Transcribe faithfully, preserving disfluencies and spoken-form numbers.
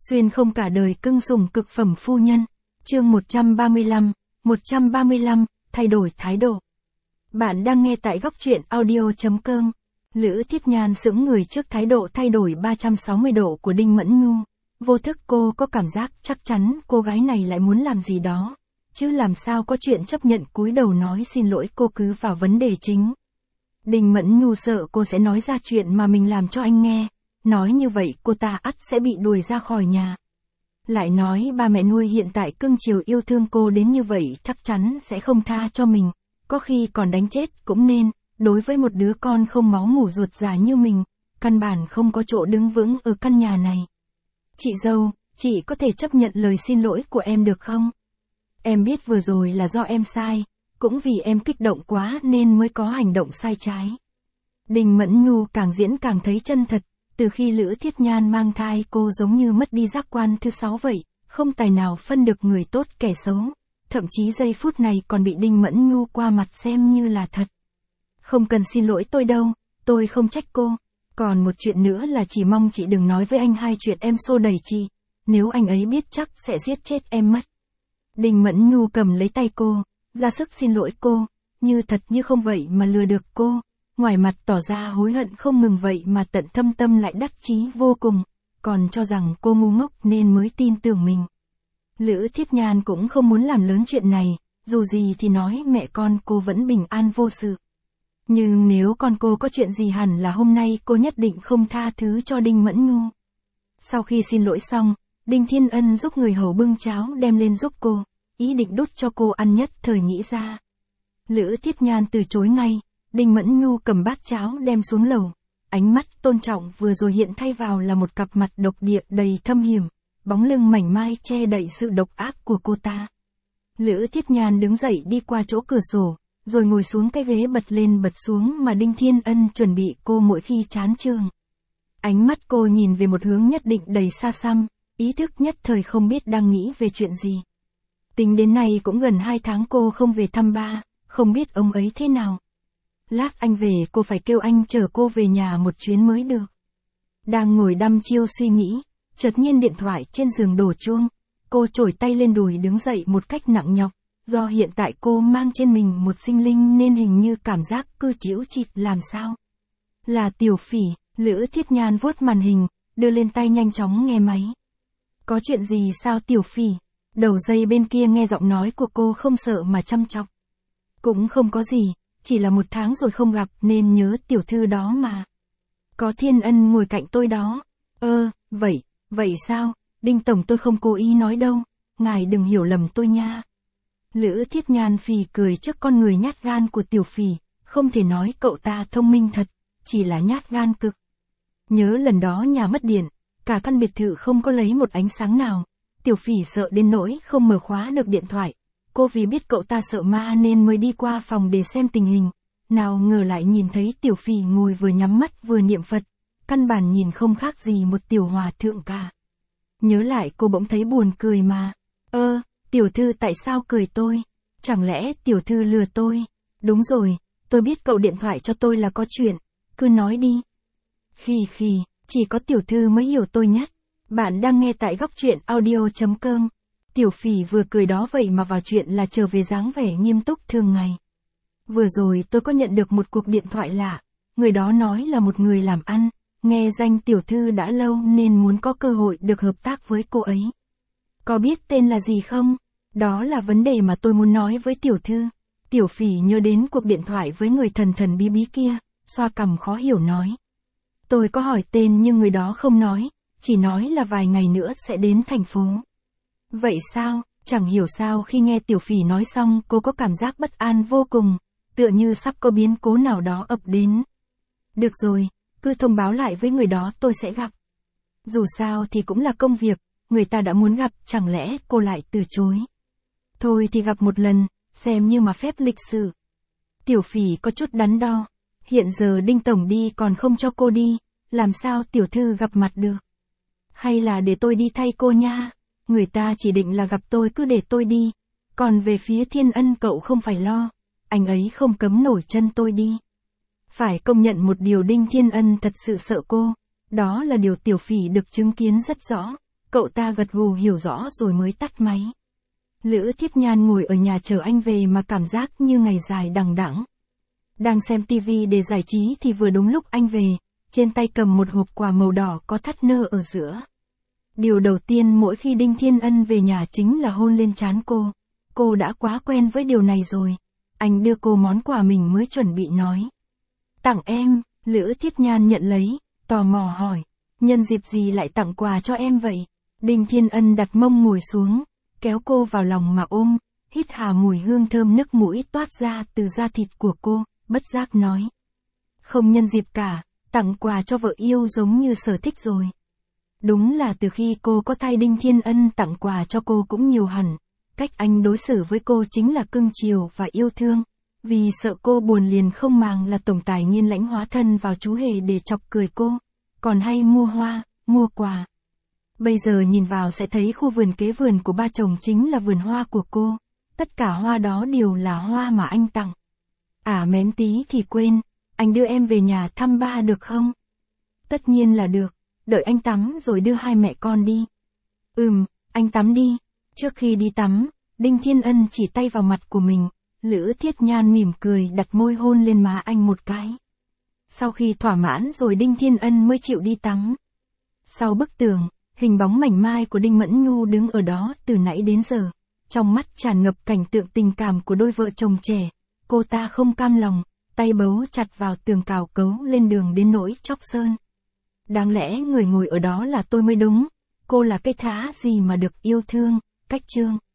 Xuyên không cả đời cưng sủng cực phẩm phu nhân. Chương một trăm ba mươi lăm, một trăm ba mươi lăm, thay đổi thái độ. Bạn đang nghe tại góc truyện audio.com. Lữ Thiết Nhan sững người trước thái độ thay đổi ba trăm sáu mươi độ của Đinh Mẫn Nhu. Vô thức cô có cảm giác chắc chắn cô gái này lại muốn làm gì đó. Chứ làm sao có chuyện chấp nhận cúi đầu nói xin lỗi, cô cứ vào vấn đề chính. Đinh Mẫn Nhu sợ cô sẽ nói ra chuyện mà mình làm cho anh nghe. Nói như vậy cô ta ắt sẽ bị đuổi ra khỏi nhà. Lại nói ba mẹ nuôi hiện tại cưng chiều yêu thương cô đến như vậy chắc chắn sẽ không tha cho mình. Có khi còn đánh chết cũng nên, đối với một đứa con không máu mủ ruột già như mình, căn bản không có chỗ đứng vững ở căn nhà này. Chị dâu, chị có thể chấp nhận lời xin lỗi của em được không? Em biết vừa rồi là do em sai, cũng vì em kích động quá nên mới có hành động sai trái. Đinh Mẫn Nhu càng diễn càng thấy chân thật. Từ khi Lữ Thiết Nhan mang thai cô giống như mất đi giác quan thứ sáu vậy, không tài nào phân được người tốt kẻ xấu. Thậm chí giây phút này còn bị Đinh Mẫn Nhu qua mặt xem như là thật. Không cần xin lỗi tôi đâu, tôi không trách cô. Còn một chuyện nữa là chỉ mong chị đừng nói với anh hai chuyện em xô đẩy chị. Nếu anh ấy biết chắc sẽ giết chết em mất. Đinh Mẫn Nhu cầm lấy tay cô, ra sức xin lỗi cô, như thật như không vậy mà lừa được cô. Ngoài mặt tỏ ra hối hận không ngừng vậy mà tận thâm tâm lại đắc chí vô cùng, còn cho rằng cô ngu ngốc nên mới tin tưởng mình. Lữ Thiết Nhan cũng không muốn làm lớn chuyện này, dù gì thì nói mẹ con cô vẫn bình an vô sự. Nhưng nếu con cô có chuyện gì hẳn là hôm nay cô nhất định không tha thứ cho Đinh Mẫn Nhu. Sau khi xin lỗi xong, Đinh Thiên Ân giúp người hầu bưng cháo đem lên giúp cô, ý định đút cho cô ăn nhất thời nghĩ ra. Lữ Thiết Nhan từ chối ngay. Đinh Mẫn Nhu cầm bát cháo đem xuống lầu, ánh mắt tôn trọng vừa rồi hiện thay vào là một cặp mặt độc địa đầy thâm hiểm, bóng lưng mảnh mai che đậy sự độc ác của cô ta. Lữ Thiết Nhan đứng dậy đi qua chỗ cửa sổ, rồi ngồi xuống cái ghế bật lên bật xuống mà Đinh Thiên Ân chuẩn bị cô mỗi khi chán trường. Ánh mắt cô nhìn về một hướng nhất định đầy xa xăm, ý thức nhất thời không biết đang nghĩ về chuyện gì. Tính đến nay cũng gần hai tháng cô không về thăm ba, không biết ông ấy thế nào. Lát anh về cô phải kêu anh chở cô về nhà một chuyến mới được. Đang ngồi đăm chiêu suy nghĩ, chợt nhiên điện thoại trên giường đổ chuông. Cô trổi tay lên đùi đứng dậy một cách nặng nhọc. Do hiện tại cô mang trên mình một sinh linh nên hình như cảm giác cứ chíu chịt làm sao. Là Tiểu Phỉ, Lữ Thiết Nhan vuốt màn hình, đưa lên tay nhanh chóng nghe máy. Có chuyện gì sao Tiểu Phỉ? Đầu dây bên kia nghe giọng nói của cô không sợ mà chăm chọc. Cũng không có gì. Chỉ là một tháng rồi không gặp nên nhớ tiểu thư đó mà. Có Thiên Ân ngồi cạnh tôi đó. Ơ, vậy, vậy sao? Đinh Tổng tôi không cố ý nói đâu. Ngài đừng hiểu lầm tôi nha. Lữ Thiết Nhan phì cười trước con người nhát gan của Tiểu Phỉ. Không thể nói cậu ta thông minh thật, chỉ là nhát gan cực. Nhớ lần đó nhà mất điện, cả căn biệt thự không có lấy một ánh sáng nào. Tiểu Phỉ sợ đến nỗi không mở khóa được điện thoại. Cô vì biết cậu ta sợ ma nên mới đi qua phòng để xem tình hình. Nào ngờ lại nhìn thấy Tiểu Phỉ ngồi vừa nhắm mắt vừa niệm Phật. Căn bản nhìn không khác gì một tiểu hòa thượng cả. Nhớ lại cô bỗng thấy buồn cười mà. Ơ, tiểu thư tại sao cười tôi? Chẳng lẽ tiểu thư lừa tôi? Đúng rồi, tôi biết cậu điện thoại cho tôi là có chuyện. Cứ nói đi. Khì khì, chỉ có tiểu thư mới hiểu tôi nhất. Bạn đang nghe tại góc truyện audio.com. Tiểu Phỉ vừa cười đó vậy mà vào chuyện là trở về dáng vẻ nghiêm túc thường ngày. Vừa rồi tôi có nhận được một cuộc điện thoại lạ, người đó nói là một người làm ăn, nghe danh tiểu thư đã lâu nên muốn có cơ hội được hợp tác với cô ấy. Có biết tên là gì không? Đó là vấn đề mà tôi muốn nói với tiểu thư. Tiểu Phỉ nhớ đến cuộc điện thoại với người thần thần bí bí kia, xoa cằm khó hiểu nói. Tôi có hỏi tên nhưng người đó không nói, chỉ nói là vài ngày nữa sẽ đến thành phố. Vậy sao, chẳng hiểu sao khi nghe Tiểu Phỉ nói xong cô có cảm giác bất an vô cùng, tựa như sắp có biến cố nào đó ập đến. Được rồi, cứ thông báo lại với người đó tôi sẽ gặp. Dù sao thì cũng là công việc, người ta đã muốn gặp chẳng lẽ cô lại từ chối. Thôi thì gặp một lần, xem như mà phép lịch sử. Tiểu Phỉ có chút đắn đo, hiện giờ Đinh Tổng đi còn không cho cô đi, làm sao tiểu thư gặp mặt được. Hay là để tôi đi thay cô nha. Người ta chỉ định là gặp tôi cứ để tôi đi. Còn về phía Thiên Ân cậu không phải lo. Anh ấy không cấm nổi chân tôi đi. Phải công nhận một điều Đinh Thiên Ân thật sự sợ cô. Đó là điều Tiểu Phỉ được chứng kiến rất rõ. Cậu ta gật gù hiểu rõ rồi mới tắt máy. Lữ Thiếp Nhan ngồi ở nhà chờ anh về mà cảm giác như ngày dài đằng đẵng. Đang xem tivi để giải trí thì vừa đúng lúc anh về, trên tay cầm một hộp quà màu đỏ có thắt nơ ở giữa. Điều đầu tiên mỗi khi Đinh Thiên Ân về nhà chính là hôn lên trán cô. Cô đã quá quen với điều này rồi. Anh đưa cô món quà mình mới chuẩn bị nói. Tặng em, Lữ Thiếp Nhan nhận lấy, tò mò hỏi. Nhân dịp gì lại tặng quà cho em vậy? Đinh Thiên Ân đặt mông ngồi xuống, kéo cô vào lòng mà ôm, hít hà mùi hương thơm nức mũi toát ra từ da thịt của cô, bất giác nói. Không nhân dịp cả, tặng quà cho vợ yêu giống như sở thích rồi. Đúng là từ khi cô có thai Đinh Thiên Ân tặng quà cho cô cũng nhiều hẳn. Cách anh đối xử với cô chính là cưng chiều và yêu thương. Vì sợ cô buồn liền không màng là tổng tài Nghiên Lãnh hóa thân vào chú hề để chọc cười cô. Còn hay mua hoa, mua quà. Bây giờ nhìn vào sẽ thấy khu vườn kế vườn của ba chồng chính là vườn hoa của cô. Tất cả hoa đó đều là hoa mà anh tặng. À mém tí thì quên, anh đưa em về nhà thăm ba được không? Tất nhiên là được, đợi anh tắm rồi đưa hai mẹ con đi. Ừm, anh tắm đi. Trước khi đi tắm, Đinh Thiên Ân chỉ tay vào mặt của mình, Lữ Thiếp Nhan mỉm cười đặt môi hôn lên má anh một cái. Sau khi thỏa mãn rồi Đinh Thiên Ân mới chịu đi tắm. Sau bức tường, hình bóng mảnh mai của Đinh Mẫn Nhu đứng ở đó từ nãy đến giờ. Trong mắt tràn ngập cảnh tượng tình cảm của đôi vợ chồng trẻ. Cô ta không cam lòng, tay bấu chặt vào tường cào cấu lên đường đến nỗi chóc sơn. Đáng lẽ người ngồi ở đó là tôi mới đúng. Cô là cái thá gì mà được yêu thương, cách trương.